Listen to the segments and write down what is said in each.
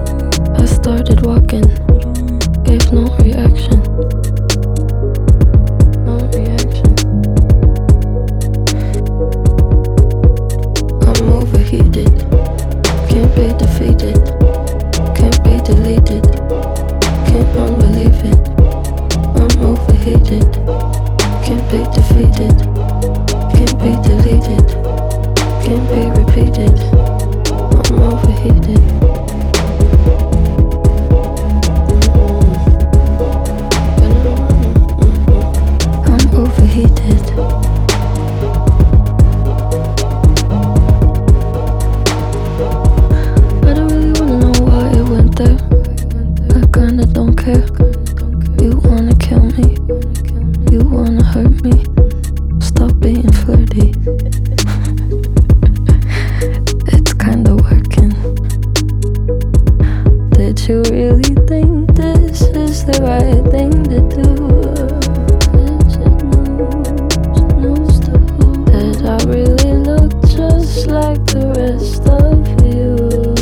I started walking, gave no reaction. No reaction. I'm overheated, can't be defeated, can't be deleted, can't unbelieve it. I'm overheated, can't be defeated, can't be deleted, can't be repeated. I'm overheated. I'm overheated. I don't really wanna know why it went there. I kinda don't care. You wanna kill me, you wanna hurt me. Stop being flirty. It's kinda working. Did you really think this is the right thing to do? Is it news to who? Did I really look just like the rest of you?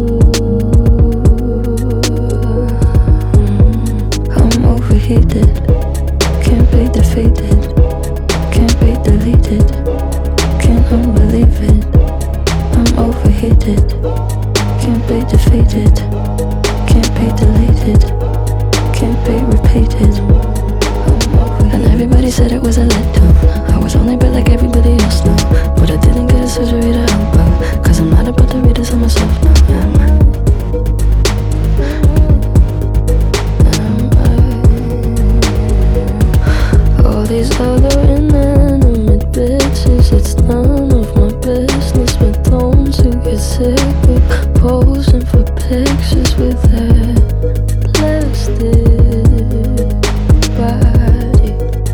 I'm overheated, can't be defeated, can't be deleted, can't unbelieve it. I'm overheated, can't be defeated, can't be deleted, can't be repeated. And everybody said it was a letdown. I was only built like everybody else now, but I didn't get a surgery to help out, 'cause I'm not about to read this on myself now, am I? All these other inanimate bitches, it's none of my business, but don't you get sick with posing for pictures with that plastic body?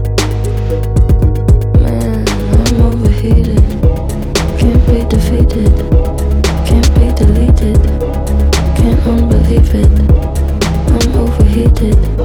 Man, I'm overheated, can't be defeated, can't be deleted, can't unbelieve it. I'm overheated.